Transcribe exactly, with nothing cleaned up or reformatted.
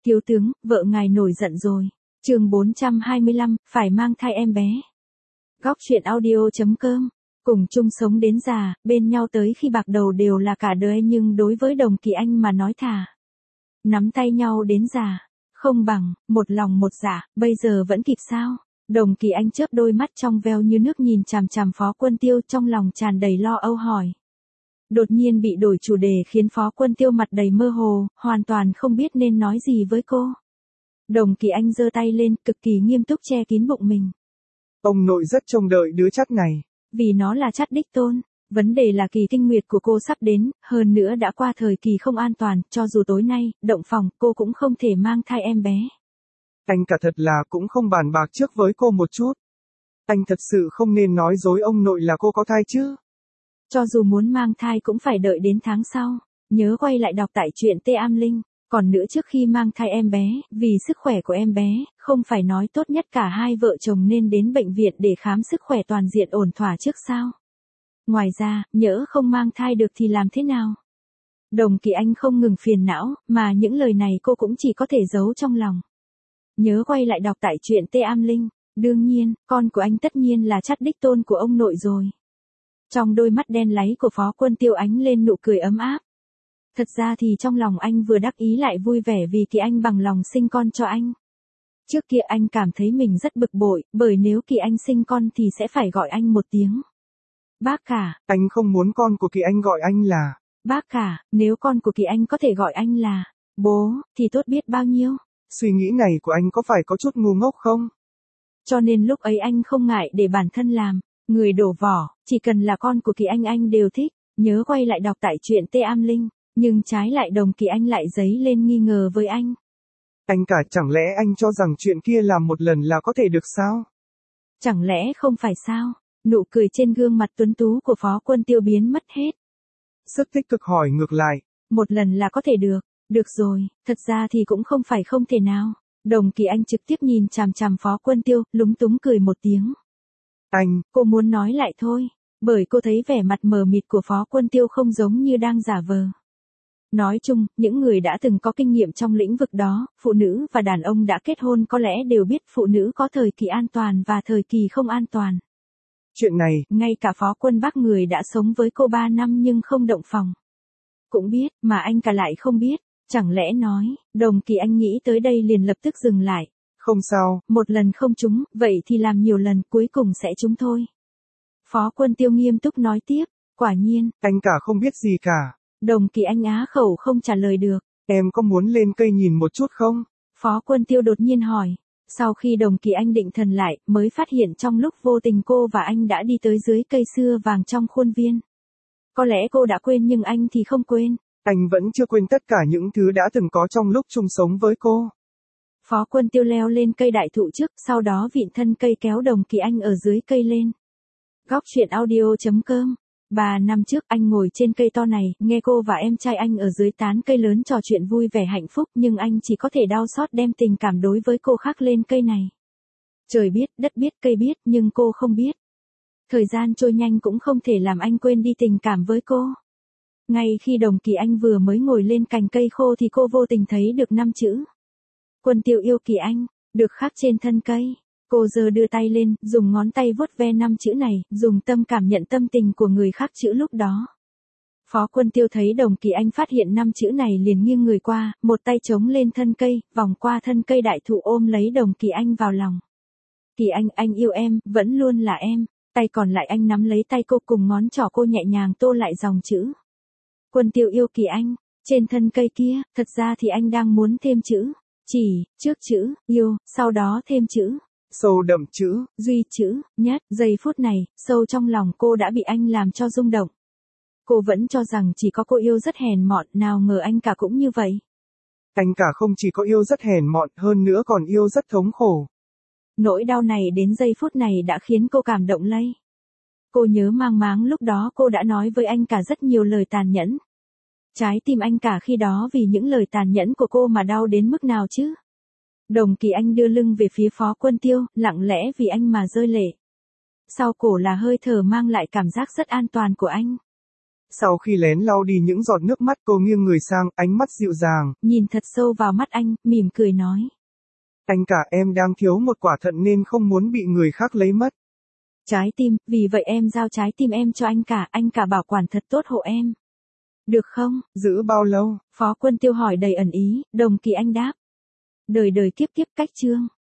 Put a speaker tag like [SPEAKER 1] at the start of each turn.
[SPEAKER 1] Thiếu tướng, vợ ngài nổi giận rồi. Chương bốn trăm hai mươi lăm, phải mang thai em bé. Góc truyện audio chấm com. Cùng chung sống đến già, bên nhau tới khi bạc đầu đều là cả đời, nhưng đối với Đồng Kỳ Anh mà nói thà nắm tay nhau đến già, không bằng một lòng một dạ, bây giờ vẫn kịp sao? Đồng Kỳ Anh chớp đôi mắt trong veo như nước nhìn chằm chằm Phó Quân Tiêu, trong lòng tràn đầy lo âu hỏi. Đột nhiên bị đổi chủ đề khiến Phó Quân Tiêu mặt đầy mơ hồ, hoàn toàn không biết nên nói gì với cô. Đồng Kỳ Anh giơ tay lên, cực kỳ nghiêm túc che kín bụng mình.
[SPEAKER 2] Ông nội rất trông đợi đứa chắt này.
[SPEAKER 1] Vì nó là chắt đích tôn. Vấn đề là kỳ kinh nguyệt của cô sắp đến, hơn nữa đã qua thời kỳ không an toàn, cho dù tối nay, động phòng, cô cũng không thể mang thai em bé.
[SPEAKER 2] Anh cả thật là cũng không bàn bạc trước với cô một chút. Anh thật sự không nên nói dối ông nội là cô có thai chứ.
[SPEAKER 1] Cho dù muốn mang thai cũng phải đợi đến tháng sau. Nhớ quay lại đọc tại truyện Tê Am Linh. Còn nữa, trước khi mang thai em bé, vì sức khỏe của em bé, không phải nói tốt nhất cả hai vợ chồng nên đến bệnh viện để khám sức khỏe toàn diện ổn thỏa trước sao? Ngoài ra, nhỡ không mang thai được thì làm thế nào? Đồng Kỳ Anh không ngừng phiền não, mà những lời này cô cũng chỉ có thể giấu trong lòng. Nhớ quay lại đọc tại truyện Tê Am Linh. Đương nhiên, con của anh tất nhiên là chắt đích tôn của ông nội rồi. Trong đôi mắt đen láy của Phó Quân Tiêu ánh lên nụ cười ấm áp. Thật ra thì trong lòng anh vừa đắc ý lại vui vẻ vì Kỳ Anh bằng lòng sinh con cho anh. Trước kia anh cảm thấy mình rất bực bội, bởi nếu Kỳ Anh sinh con thì sẽ phải gọi anh một tiếng bác cả.
[SPEAKER 2] Anh không muốn con của Kỳ Anh gọi anh là
[SPEAKER 1] bác cả, nếu con của Kỳ Anh có thể gọi anh là bố, thì tốt biết bao nhiêu.
[SPEAKER 2] Suy nghĩ này của anh có phải có chút ngu ngốc không?
[SPEAKER 1] Cho nên lúc ấy anh không ngại để bản thân làm người đổ vỏ, chỉ cần là con của Kỳ Anh anh đều thích. Nhớ quay lại đọc tại truyện Tê Am Linh. Nhưng trái lại Đồng Kỳ Anh lại dấy lên nghi ngờ với anh.
[SPEAKER 2] Anh cả, chẳng lẽ anh cho rằng chuyện kia làm một lần là có thể được sao?
[SPEAKER 1] Chẳng lẽ không phải sao? Nụ cười trên gương mặt tuấn tú của Phó Quân Tiêu biến mất hết.
[SPEAKER 2] Rất tích cực hỏi ngược lại.
[SPEAKER 1] Một lần là có thể được. Được rồi, thật ra thì cũng không phải không thể nào. Đồng Kỳ Anh trực tiếp nhìn chằm chằm Phó Quân Tiêu, lúng túng cười một tiếng.
[SPEAKER 2] Anh,
[SPEAKER 1] cô muốn nói lại thôi, bởi cô thấy vẻ mặt mờ mịt của Phó Quân Tiêu không giống như đang giả vờ. Nói chung, những người đã từng có kinh nghiệm trong lĩnh vực đó, phụ nữ và đàn ông đã kết hôn có lẽ đều biết phụ nữ có thời kỳ an toàn và thời kỳ không an toàn.
[SPEAKER 2] Chuyện này,
[SPEAKER 1] ngay cả Phó Quân Bắc người đã sống với cô ba năm nhưng không động phòng cũng biết, mà anh cả lại không biết. Chẳng lẽ nói, Đồng Kỳ Anh nghĩ tới đây liền lập tức dừng lại.
[SPEAKER 2] Không sao,
[SPEAKER 1] một lần không trúng, vậy thì làm nhiều lần, cuối cùng sẽ trúng thôi. Phó Quân Tiêu nghiêm túc nói tiếp, quả nhiên,
[SPEAKER 2] anh cả không biết gì cả.
[SPEAKER 1] Đồng Kỳ Anh á khẩu không trả lời được.
[SPEAKER 2] Em có muốn lên cây nhìn một chút không?
[SPEAKER 1] Phó Quân Tiêu đột nhiên hỏi. Sau khi Đồng Kỳ Anh định thần lại, mới phát hiện trong lúc vô tình cô và anh đã đi tới dưới cây sưa vàng trong khuôn viên. Có lẽ cô đã quên nhưng anh thì không quên.
[SPEAKER 2] Anh vẫn chưa quên tất cả những thứ đã từng có trong lúc chung sống với cô.
[SPEAKER 1] Phó Quân Tiêu leo lên cây đại thụ trước, sau đó vịn thân cây kéo Đồng Kỳ Anh ở dưới cây lên. Góc truyện audio chấm com. Ba năm trước anh ngồi trên cây to này, nghe cô và em trai anh ở dưới tán cây lớn trò chuyện vui vẻ hạnh phúc, nhưng anh chỉ có thể đau xót đem tình cảm đối với cô khắc lên cây này. Trời biết, đất biết, cây biết, nhưng cô không biết. Thời gian trôi nhanh cũng không thể làm anh quên đi tình cảm với cô. Ngay khi Đồng Kỳ Anh vừa mới ngồi lên cành cây khô thì cô vô tình thấy được năm chữ. Quân Tiêu yêu Kỳ Anh, được khắc trên thân cây. Cô giơ đưa tay lên, dùng ngón tay vuốt ve năm chữ này, dùng tâm cảm nhận tâm tình của người khắc chữ lúc đó. Phó Quân Tiêu thấy Đồng Kỳ Anh phát hiện năm chữ này liền nghiêng người qua, một tay chống lên thân cây, vòng qua thân cây đại thụ ôm lấy Đồng Kỳ Anh vào lòng. Kỳ Anh, anh yêu em, vẫn luôn là em. Tay còn lại anh nắm lấy tay cô, cùng ngón trỏ cô nhẹ nhàng tô lại dòng chữ. Quân Tiêu yêu Kỳ Anh. Trên thân cây kia, thật ra thì anh đang muốn thêm chữ. Chỉ, trước chữ, yêu, sau đó thêm chữ.
[SPEAKER 2] Sâu đậm chữ,
[SPEAKER 1] duy chữ, nhất. Giây phút này, sâu trong lòng cô đã bị anh làm cho rung động. Cô vẫn cho rằng chỉ có cô yêu rất hèn mọn, nào ngờ anh cả cũng như vậy.
[SPEAKER 2] Anh cả không chỉ có yêu rất hèn mọn, hơn nữa còn yêu rất thống khổ.
[SPEAKER 1] Nỗi đau này đến giây phút này đã khiến cô cảm động lây. Cô nhớ mang máng lúc đó cô đã nói với anh cả rất nhiều lời tàn nhẫn. Trái tim anh cả khi đó vì những lời tàn nhẫn của cô mà đau đến mức nào chứ? Đồng Kỳ Anh đưa lưng về phía Phó Quân Tiêu, lặng lẽ vì anh mà rơi lệ. Sau cổ là hơi thở mang lại cảm giác rất an toàn của anh.
[SPEAKER 2] Sau khi lén lau đi những giọt nước mắt, cô nghiêng người sang, ánh mắt dịu dàng.
[SPEAKER 1] Nhìn thật sâu vào mắt anh, mỉm cười nói.
[SPEAKER 2] Anh cả, em đang thiếu một quả thận nên không muốn bị người khác lấy mất.
[SPEAKER 1] Trái tim, vì vậy em giao trái tim em cho anh cả, anh cả bảo quản thật tốt hộ em. Được không?
[SPEAKER 2] Giữ bao lâu?
[SPEAKER 1] Phó Quân Tiêu hỏi đầy ẩn ý, Đồng Kỳ Anh đáp. Đời đời kiếp kiếp cách chương.